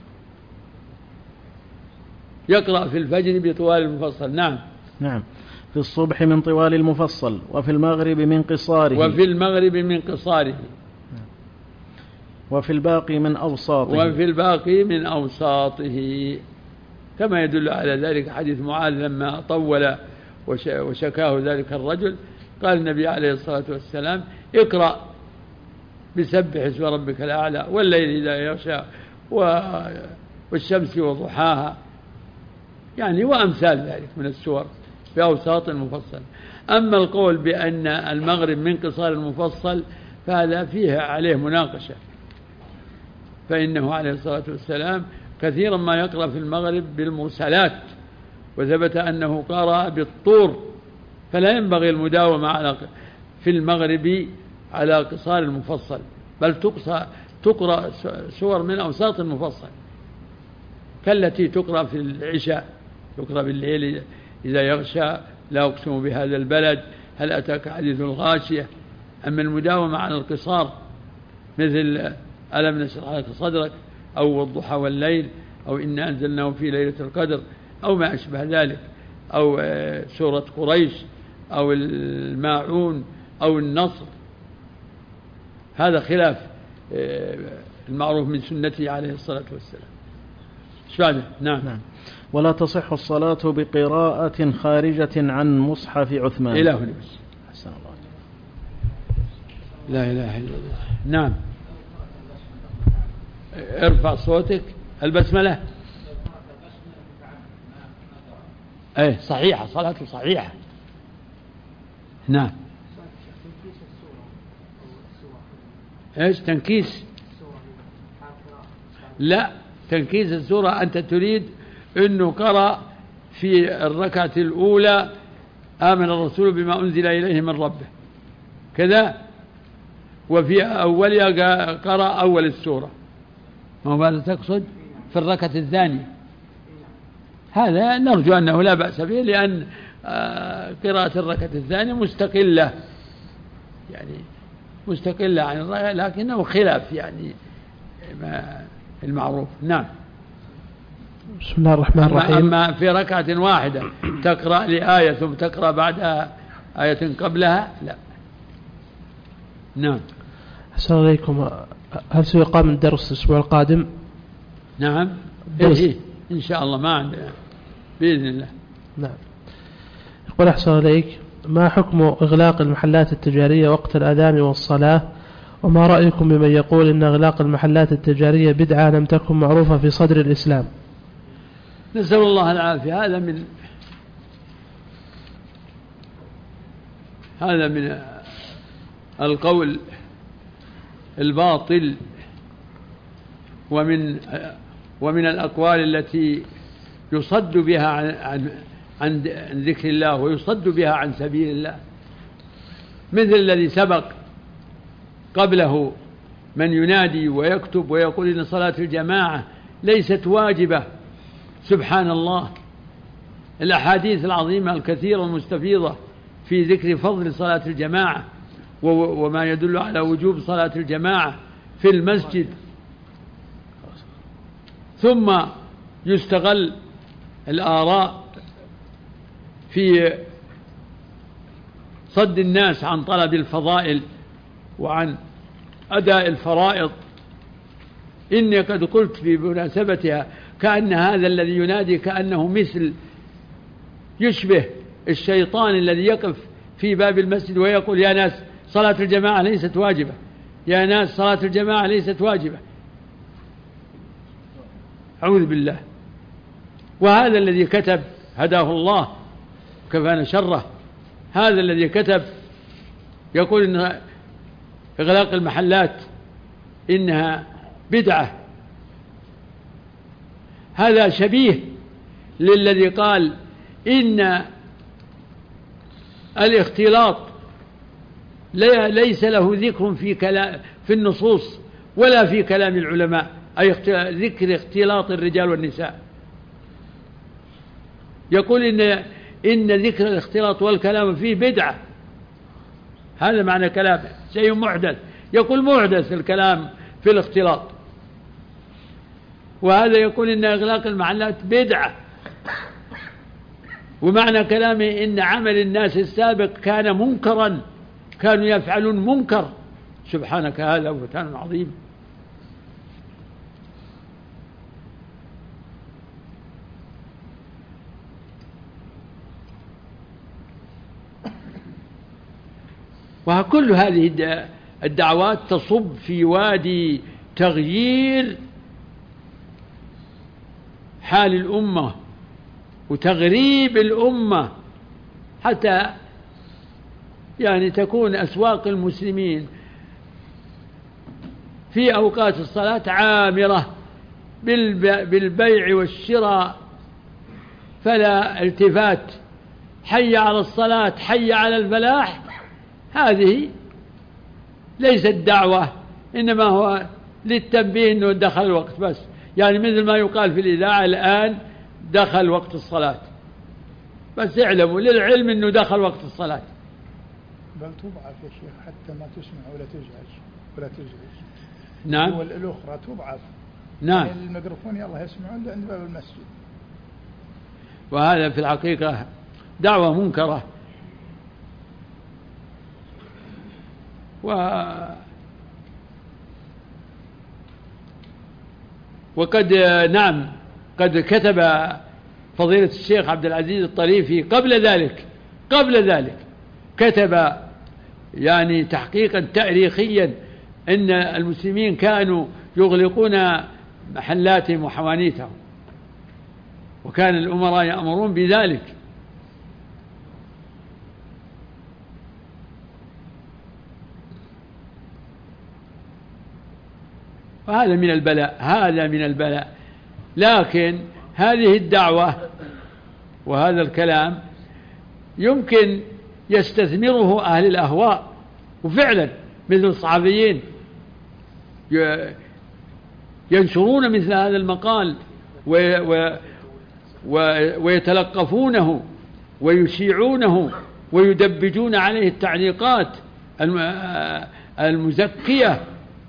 يقرأ في الفجر بطوال المفصل. نعم. نعم في الصبح من طوال المفصل، وفي المغرب من قصاره وفي المغرب من قصاره وفي الباقي من أوساطه وفي الباقي من أوساطه، كما يدل على ذلك حديث معاذ لما طول وشكاه ذلك الرجل قال النبي عليه الصلاة والسلام اقرأ بسبح اسم ربك الأعلى والليل إذا يغشى والشمس وضحاها، يعني وأمثال ذلك من السور بأوساط المفصل. أما القول بأن المغرب من قصار المفصل فهذا فيه عليه مناقشة، فإنه عليه الصلاة والسلام كثيرا ما يقرأ في المغرب بالمرسلات، وثبت أنه قرأ بالطور، فلا ينبغي المداومة على في المغرب على قصار المفصل، بل تقصى تقرأ سور من أوساط المفصل كالتي تقرأ في العشاء، تقرأ بالليل إذا يغشى، لا أقسم بهذا البلد، هل أتاك حديث الغاشية. أما المداومة على القصار مثل ألم نشرح لك صدرك أو والضحى والليل أو إنا أنزلناه في ليلة القدر أو ما أشبه ذلك أو سورة قريش أو الماعون أو النصر، هذا خلاف المعروف من سنته عليه الصلاة والسلام. شو نعم. نعم. ولا تصح الصلاة بقراءة خارجة عن مصحف عثمان. إلى هنا بس. حسن الله. لا إله إلا الله. نعم. ارفع صوتك. البسملة. ايه صحيحة، صلاته صحيحة. نعم. ايش تنكيس؟ لا، تنكيس السورة أنت تريد أنه قرأ في الركعة الأولى آمن الرسول بما أنزل إليه من ربه كذا، وفي أولها قرأ أول السورة. ما ماذا تقصد في الركعة الثانية؟ هذا نرجو أنه لا بأس به، لأن قراءة الركعة الثانية مستقلة، يعني مستقلة عن الركعة، لكنه خلاف يعني المعروف. نعم. بسم الله الرحمن الرحيم. أما في ركعة واحدة تقرأ لآية ثم تقرأ بعدها آية قبلها لا. نعم. أحسن عليكم. هل سيقام الدرس الأسبوع القادم؟ نعم. إيه إن شاء الله، ما عندنا بإذن الله. نعم. يقول أحسن عليك، ما حكم إغلاق المحلات التجارية وقت الأذان والصلاة؟ وما رأيكم بمن يقول إن إغلاق المحلات التجارية بدعة لم تكن معروفة في صدر الإسلام؟ نسأل الله العافية. هذا من هذا من القول الباطل، ومن ومن الأقوال التي يصد بها عن عن عن ذكر الله ويصد بها عن سبيل الله، مثل الذي سبق قبله من ينادي ويكتب ويقول إن صلاة الجماعة ليست واجبة. سبحان الله، الأحاديث العظيمة الكثيرة المستفيضة في ذكر فضل صلاة الجماعة وما يدل على وجوب صلاة الجماعة في المسجد، ثم يستغل الآراء في صد الناس عن طلب الفضائل وعن أداء الفرائض. إني قد قلت في مناسبتها كأن هذا الذي ينادي كأنه مثل يشبه الشيطان الذي يقف في باب المسجد ويقول يا ناس صلاة الجماعة ليست واجبة، يا ناس صلاة الجماعة ليست واجبة. أعوذ بالله. وهذا الذي كتب هداه الله كفانا شره، هذا الذي كتب يقول إن إغلاق المحلات إنها بدعة، هذا شبيه للذي قال إن الاختلاط ليس له ذكر في كلام في النصوص ولا في كلام العلماء، أي ذكر اختلاط الرجال والنساء. يقول إن إن ذكر الاختلاط والكلام فيه بدعة، هذا معنى كلامه، شيء محدث. يقول محدث الكلام في الاختلاط، وهذا يقول إن إغلاق المحلات بدعة، ومعنى كلامه إن عمل الناس السابق كان منكرا، كانوا يفعلون منكر. سبحانك، هذا بهتان عظيم. وكل هذه الدعوات تصب في وادي تغيير حال الأمة وتغريب الأمة، حتى يعني تكون أسواق المسلمين في أوقات الصلاة عامرة بالبيع والشراء، فلا التفات، حي على الصلاة، حي على الفلاح. هذه ليست دعوة، إنما هو للتنبيه أنه دخل الوقت بس، يعني مثل ما يقال في الإذاعة الآن دخل وقت الصلاة، بس اعلموا للعلم أنه دخل وقت الصلاة. بل تضعف يا شيخ حتى ما تسمع ولا تزعج ولا تزعج. نعم. والأخرى تضعف. نعم. يعني الميكروفون يلا يسمعون عند باب المسجد. وهذا في الحقيقة دعوة منكرة، و وقد نعم قد كتب فضيلة الشيخ عبد العزيز الطريفي قبل ذلك قبل ذلك كتب يعني تحقيقا تاريخيا أن المسلمين كانوا يغلقون محلاتهم وحوانيتهم، وكان الأمراء يأمرون بذلك. وهذا من البلاء هذا من البلاء لكن هذه الدعوة وهذا الكلام يمكن يستثمره أهل الأهواء، وفعلا مثل الصحفيين ينشرون مثل هذا المقال ويتلقفونه ويشيعونه ويدبجون عليه التعليقات المزكية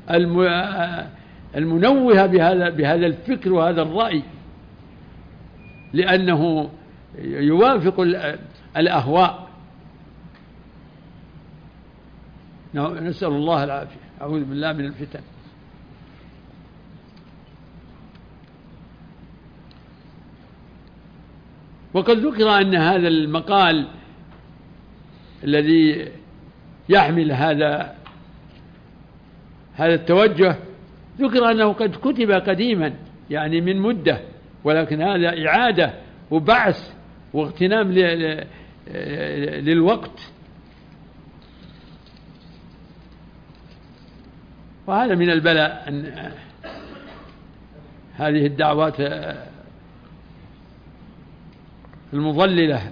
المنوهة بهذا بهذا الفكر وهذا الرأي، لأنه يوافق الأهواء. نسأل الله العافية، أعوذ بالله من الفتن. وقد ذكر أن هذا المقال الذي يحمل هذا هذا التوجه ذكر أنه قد كتب قديما يعني من مدة، ولكن هذا إعادة وبعث واغتنام للوقت، وهذا من البلاء أن هذه الدعوات المضللة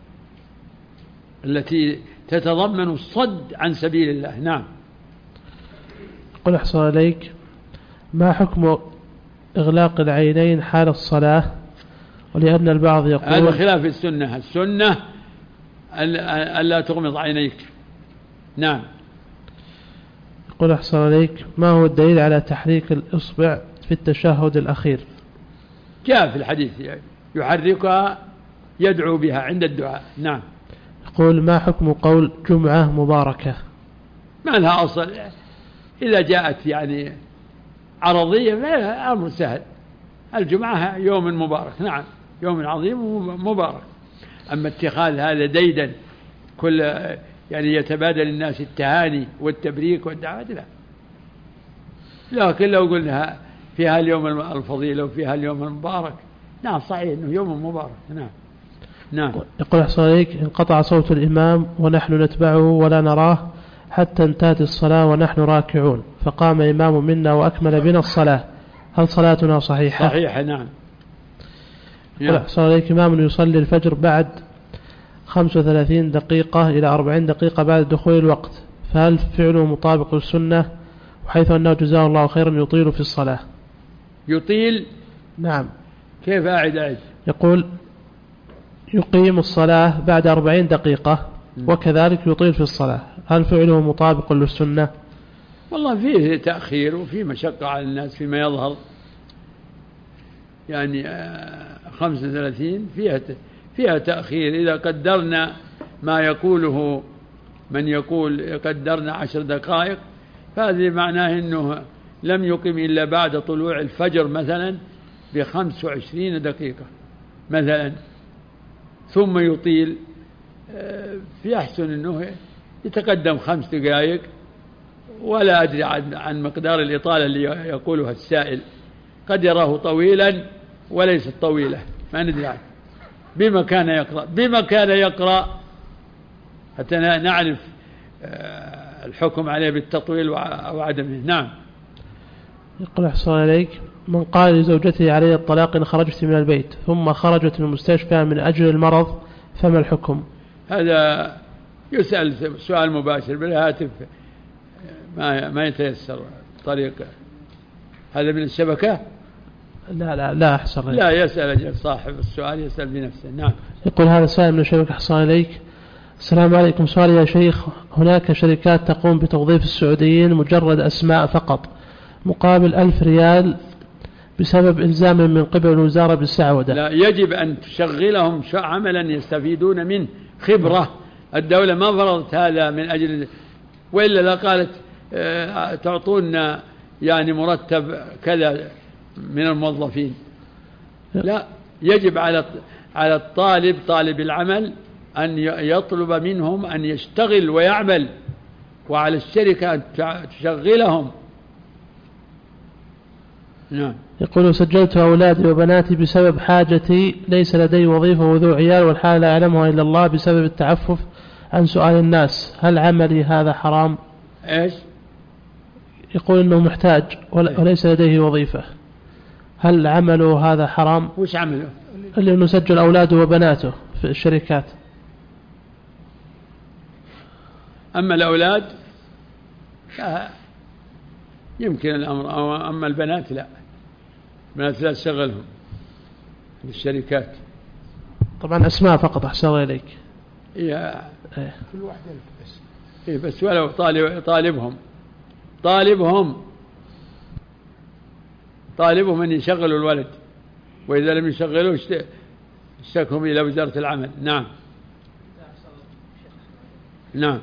التي تتضمن الصد عن سبيل الله. نعم. قل أحسن عليك، ما حكم إغلاق العينين حال الصلاة؟ ولأن البعض يقول هذا خلاف السنة. السنة ألا تغمض عينيك. نعم. قل أحسن عليك، ما هو الدليل على تحريك الإصبع في التشهد الأخير؟ جاء في الحديث يحركها يدعو بها عند الدعاء. نعم. يقول ما حكم قول جمعة مباركة؟ ما لها أصل، إذا جاءت يعني عرضية ما أمر سهل. الجمعة يوم مبارك، نعم يوم عظيم مبارك. أما اتخاذ هذا ديدا كل يعني يتبادل الناس التهاني والتبريك والدعوات، لا. لكن لو قلنا فيها اليوم الفضيل وفيها اليوم المبارك، نعم صحيح أنه يوم مبارك. نعم. نعم. يقول أحسن عليك، انقطع صوت الإمام ونحن نتبعه ولا نراه حتى انتهت الصلاة ونحن راكعون، فقام إمام منا وأكمل بنا الصلاة، هل صلاتنا صحيحة؟ صحيحة. نعم. يقول أحسن عليك، إمام يصلي الفجر بعد خمس وثلاثين دقيقة إلى أربعين دقيقة بعد دخول الوقت، فهل فعله مطابق للسنة؟ وحيث أنه جزاه الله خيرا يطيل في الصلاة. يطيل؟ نعم. كيف؟ أعد أعد. يقول يقيم الصلاة بعد أربعين دقيقة وكذلك يطيل في الصلاة، هل فعله مطابق للسنة؟ والله فيه تأخير وفيه مشقة على الناس فيما يظهر، يعني خمسة وثلاثين فيها فيها تأخير. إذا قدرنا ما يقوله من يقول قدرنا عشر دقائق، فهذه معناه أنه لم يقم إلا بعد طلوع الفجر مثلا بخمس وعشرين دقيقة مثلا، ثم يطيل. في أحسن أنه يتقدم خمس دقائق، ولا أدري عن, عن مقدار الإطالة اللي يقولها السائل، قد يراه طويلا وليست طويلة، ما ندري عنه. بما كان يقرأ بما كان يقرأ حتى نعرف الحكم عليه بالتطويل أو عدمه. نعم. يقول أحسن عليك، من قال لزوجته علي الطلاق إن خرجت من البيت ثم خرجت من المستشفى من أجل المرض، فما الحكم؟ هذا يسأل سؤال مباشر بالهاتف، ما ما يتيسر طريقة. هذا من الشبكة؟ لا لا لا أحسن عليك. لا، يسأل صاحب السؤال يسأل بنفسه. نعم. يقول هذا سائل من الشبكة. أحسن عليك، السلام عليكم، سؤال يا شيخ، هناك شركات تقوم بتوظيف السعوديين مجرد أسماء فقط مقابل ألف ريال بسبب إلزام من قبل الوزارة بالسعودة. لا، يجب أن تشغلهم عملا يستفيدون منه خبرة. الدولة ما فرضت هذا من أجل، وإلا لا قالت تعطونا يعني مرتب كذا من الموظفين. لا، يجب على على الطالب طالب العمل أن يطلب منهم أن يشتغل ويعمل، وعلى الشركة أن تشغلهم. نعم. يقول: سجلت أولادي وبناتي بسبب حاجتي، ليس لدي وظيفة وذو عيال، والحال لا يعلمها إلا الله، بسبب التعفف عن سؤال الناس، هل عملي هذا حرام؟ إيش؟ يقول إنه محتاج وليس لديه وظيفة، هل عمله هذا حرام؟ وش عمله؟ اللي إنه سجل أولاده وبناته في الشركات. أما الأولاد يمكن الأمر، أما البنات لا، البنات لا تشغلهم في الشركات. طبعا أسماء فقط أحسن إليك. يا إيه. كل واحد بس. إيه بس ولو طالب طالبهم طالبهم طالبهم أن يشغلوا الولد، وإذا لم يشغلوه اشتكهم إلى وزارة العمل. نعم. نعم.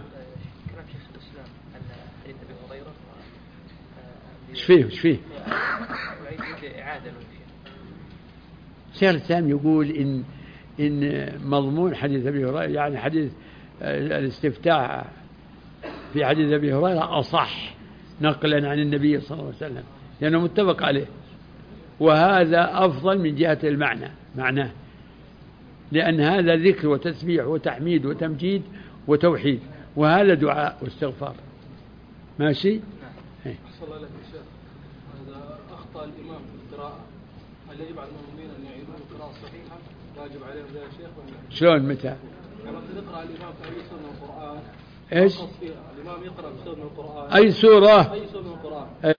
ايش فيه ايش فيه شيخ الإسلام يقول إن إن مضمون حديث أبي هريرة، يعني حديث الاستفتاح في حديث أبي هريرة أصح نقلا عن النبي صلى الله عليه وسلم، لأنه متفق عليه، وهذا أفضل من جهة المعنى معناه، لأن هذا ذكر وتسبيح وتحميد وتمجيد وتوحيد، وهذا دعاء واستغفار. ماشي؟ نعم. أحسن الله لك يا شيخ، إذا أخطأ الإمام في القراءة هل يجب على المؤمنين أن يعيدون القراءة الصحيحة؟ واجب عليهم ذلك يا شيخ ولا؟ شلون متى؟ لما يقرأ الإمام في أي سورة من القرآن. إيش؟ الإمام يقرأ بسورة من القرآن. أي سورة؟ أي سورة من القرآن.